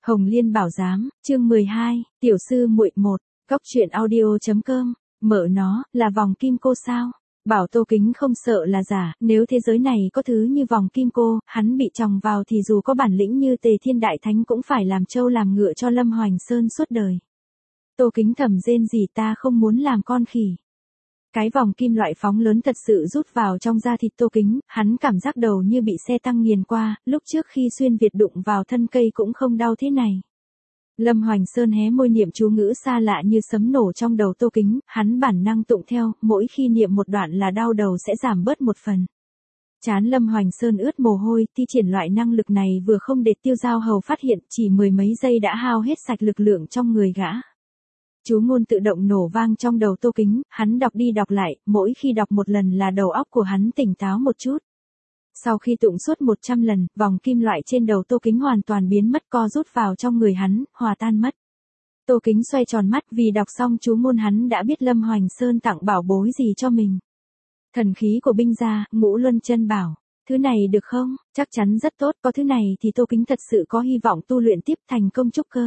Hồng Liên Bảo Giám, chương 12, tiểu sư muội 1, Cóc truyện audio.com, mở nó, là vòng kim cô sao? Bảo Tô Kính không sợ là giả, nếu thế giới này có thứ như vòng kim cô, hắn bị tròng vào thì dù có bản lĩnh như Tề Thiên Đại Thánh cũng phải làm trâu làm ngựa cho Lâm Hoành Sơn suốt đời. Tô Kính thầm rên gì ta không muốn làm con khỉ. Cái vòng kim loại phóng lớn thật sự rút vào trong da thịt Tô Kính, hắn cảm giác đầu như bị xe tăng nghiền qua, lúc trước khi xuyên Việt đụng vào thân cây cũng không đau thế này. Lâm Hoành Sơn hé môi niệm chú ngữ xa lạ như sấm nổ trong đầu Tô Kính, hắn bản năng tụng theo, mỗi khi niệm một đoạn là đau đầu sẽ giảm bớt một phần. Trán Lâm Hoành Sơn ướt mồ hôi, thi triển loại năng lực này vừa không để Tiêu Giao Hầu phát hiện, chỉ mười mấy giây đã hao hết sạch lực lượng trong người gã. Chú ngôn tự động nổ vang trong đầu Tô Kính, hắn đọc đi đọc lại, mỗi khi đọc một lần là đầu óc của hắn tỉnh táo một chút. Sau khi tụng suốt 100 lần, vòng kim loại trên đầu Tô Kính hoàn toàn biến mất co rút vào trong người hắn, hòa tan mất. Tô Kính xoay tròn mắt vì đọc xong chú ngôn hắn đã biết Lâm Hoành Sơn tặng bảo bối gì cho mình. Thần khí của binh gia, Ngũ Luân Chân Bảo. Thứ này được không? Chắc chắn rất tốt, có thứ này thì Tô Kính thật sự có hy vọng tu luyện tiếp thành công trúc cơ.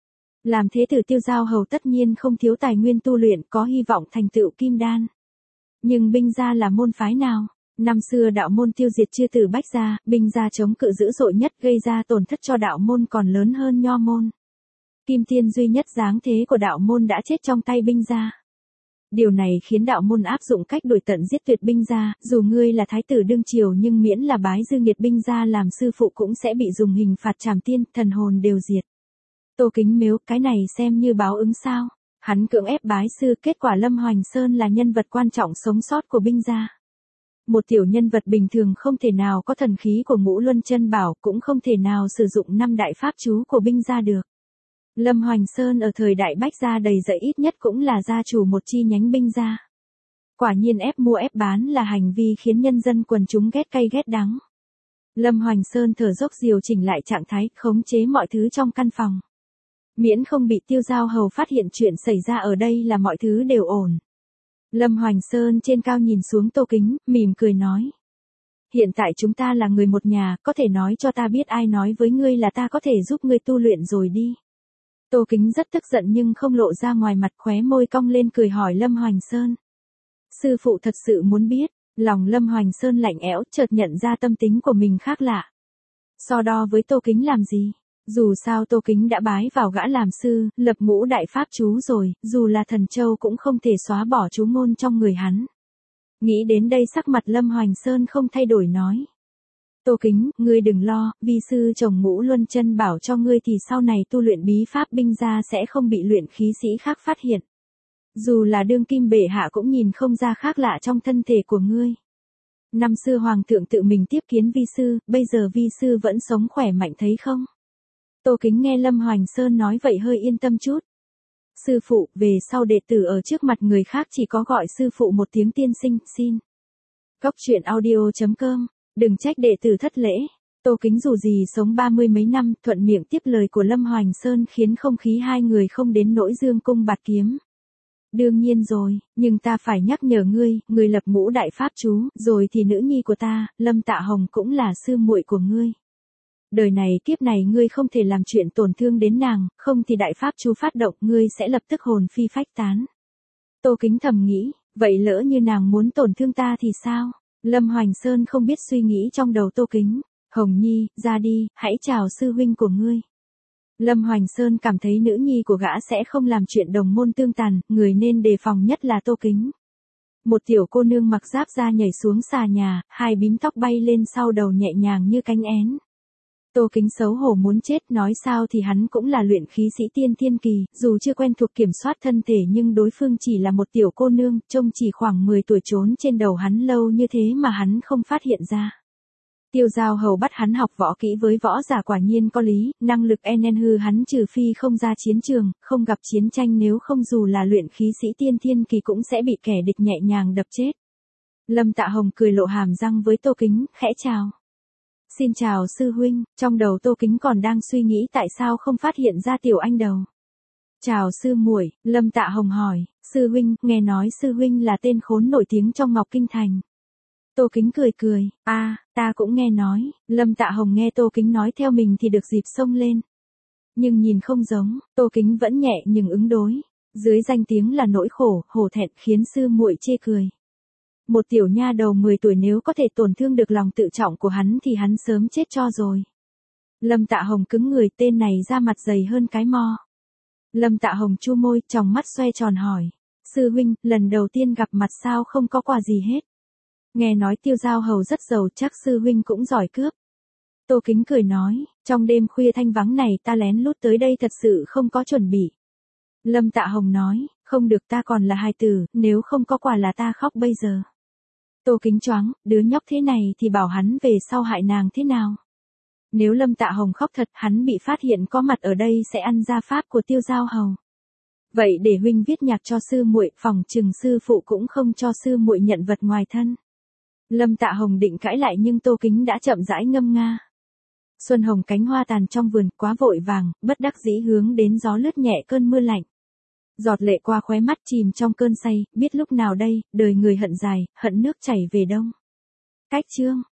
Làm thế tử Tiêu Giao Hầu tất nhiên không thiếu tài nguyên tu luyện, có hy vọng thành tựu kim đan. Nhưng binh gia là môn phái nào? Năm xưa đạo môn tiêu diệt chư tử Bách gia, binh gia chống cự dữ dội nhất gây ra tổn thất cho đạo môn còn lớn hơn nho môn. Kim tiên duy nhất dáng thế của đạo môn đã chết trong tay binh gia. Điều này khiến đạo môn áp dụng cách đuổi tận giết tuyệt binh gia, dù ngươi là thái tử đương triều nhưng miễn là bái dư nghiệt binh gia làm sư phụ cũng sẽ bị dùng hình phạt trảm tiên, thần hồn đều diệt. Tô Kính mếu, cái này xem như báo ứng sao? Hắn cưỡng ép bái sư, kết quả Lâm Hoành Sơn là nhân vật quan trọng sống sót của binh gia. Một tiểu nhân vật bình thường không thể nào có thần khí của Ngũ Luân Chân Bảo, cũng không thể nào sử dụng 5 đại pháp chú của binh gia được. Lâm Hoành Sơn ở thời đại Bách gia đầy dẫy ít nhất cũng là gia chủ một chi nhánh binh gia. Quả nhiên ép mua ép bán là hành vi khiến nhân dân quần chúng ghét cay ghét đắng. Lâm Hoành Sơn thở dốc điều chỉnh lại trạng thái, khống chế mọi thứ trong căn phòng. Miễn không bị Tiêu Giao Hầu phát hiện chuyện xảy ra ở đây là mọi thứ đều ổn. Lâm Hoành Sơn trên cao nhìn xuống Tô Kính, mỉm cười nói. Hiện tại chúng ta là người một nhà, có thể nói cho ta biết ai nói với ngươi là ta có thể giúp ngươi tu luyện rồi đi. Tô Kính rất tức giận nhưng không lộ ra ngoài mặt, khóe môi cong lên cười hỏi Lâm Hoành Sơn. Sư phụ thật sự muốn biết, lòng Lâm Hoành Sơn lạnh ẽo, chợt nhận ra tâm tính của mình khác lạ. So đo với Tô Kính làm gì? Dù sao Tô Kính đã bái vào gã làm sư, lập ngũ đại pháp chú rồi, dù là thần châu cũng không thể xóa bỏ chú ngôn trong người hắn. Nghĩ đến đây sắc mặt Lâm Hoành Sơn không thay đổi nói. Tô Kính, ngươi đừng lo, vi sư chồng Ngũ Luân Chân Bảo cho ngươi thì sau này tu luyện bí pháp binh gia sẽ không bị luyện khí sĩ khác phát hiện. Dù là đương kim bệ hạ cũng nhìn không ra khác lạ trong thân thể của ngươi. Năm xưa hoàng thượng tự mình tiếp kiến vi sư, bây giờ vi sư vẫn sống khỏe mạnh thấy không? Tô Kính nghe Lâm Hoành Sơn nói vậy hơi yên tâm chút. Sư phụ, về sau đệ tử ở trước mặt người khác chỉ có gọi sư phụ một tiếng tiên sinh, xin. Cóc truyện audio.com, đừng trách đệ tử thất lễ. Tô Kính dù gì sống 30 mấy năm, thuận miệng tiếp lời của Lâm Hoành Sơn khiến không khí hai người không đến nỗi dương cung bạt kiếm. Đương nhiên rồi, nhưng ta phải nhắc nhở ngươi, ngươi lập ngũ đại pháp chú, rồi thì nữ nhi của ta, Lâm Tạ Hồng cũng là sư muội của ngươi. Đời này kiếp này ngươi không thể làm chuyện tổn thương đến nàng, không thì đại pháp chú phát động ngươi sẽ lập tức hồn phi phách tán. Tô Kính thầm nghĩ, vậy lỡ như nàng muốn tổn thương ta thì sao? Lâm Hoành Sơn không biết suy nghĩ trong đầu Tô Kính. Hồng Nhi, ra đi, hãy chào sư huynh của ngươi. Lâm Hoành Sơn cảm thấy nữ nhi của gã sẽ không làm chuyện đồng môn tương tàn, người nên đề phòng nhất là Tô Kính. Một tiểu cô nương mặc giáp da nhảy xuống xà nhà, hai bím tóc bay lên sau đầu nhẹ nhàng như cánh én. Tô Kính xấu hổ muốn chết, nói sao thì hắn cũng là luyện khí sĩ tiên thiên kỳ, dù chưa quen thuộc kiểm soát thân thể nhưng đối phương chỉ là một tiểu cô nương, trông chỉ khoảng 10 tuổi trốn trên đầu hắn lâu như thế mà hắn không phát hiện ra. Tiêu Giao Hầu bắt hắn học võ kỹ với võ giả quả nhiên có lý, năng lực enen hư hắn trừ phi không ra chiến trường, không gặp chiến tranh nếu không dù là luyện khí sĩ tiên thiên kỳ cũng sẽ bị kẻ địch nhẹ nhàng đập chết. Lâm Tạ Hồng cười lộ hàm răng với Tô Kính, khẽ chào. Xin chào sư huynh, trong đầu Tô Kính còn đang suy nghĩ tại sao không phát hiện ra tiểu anh đầu. Chào sư muội, Lâm Tạ Hồng hỏi, sư huynh, nghe nói sư huynh là tên khốn nổi tiếng trong Ngọc Kinh Thành. Tô Kính cười cười, ta cũng nghe nói, Lâm Tạ Hồng nghe Tô Kính nói theo mình thì được dịp xông lên. Nhưng nhìn không giống, Tô Kính vẫn nhẹ nhưng ứng đối. Dưới danh tiếng là nỗi khổ, hổ thẹn khiến sư muội chê cười. Một tiểu nha đầu 10 tuổi nếu có thể tổn thương được lòng tự trọng của hắn thì hắn sớm chết cho rồi. Lâm Tạ Hồng cứng người, tên này da mặt dày hơn cái mo. Lâm Tạ Hồng chu môi, tròng mắt xoe tròn hỏi. Sư huynh, lần đầu tiên gặp mặt sao không có quà gì hết. Nghe nói Tiêu Giao Hầu rất giàu, chắc sư huynh cũng giỏi cướp. Tô Kính cười nói, trong đêm khuya thanh vắng này ta lén lút tới đây thật sự không có chuẩn bị. Lâm Tạ Hồng nói, không được, ta còn là hài tử, nếu không có quà là ta khóc bây giờ. Tô Kính choáng, đứa nhóc thế này thì bảo hắn về sau hại nàng thế nào. Nếu Lâm Tạ Hồng khóc thật, hắn bị phát hiện có mặt ở đây sẽ ăn gia pháp của Tiêu Giao Hầu. Vậy để huynh viết nhạc cho sư muội, phòng chừng sư phụ cũng không cho sư muội nhận vật ngoài thân. Lâm Tạ Hồng định cãi lại nhưng Tô Kính đã chậm rãi ngâm nga. Xuân hồng cánh hoa tàn trong vườn, quá vội vàng, bất đắc dĩ hướng đến gió lướt nhẹ cơn mưa lạnh. Giọt lệ qua khóe mắt chìm trong cơn say, biết lúc nào đây, đời người hận dài, hận nước chảy về đông. Cách chương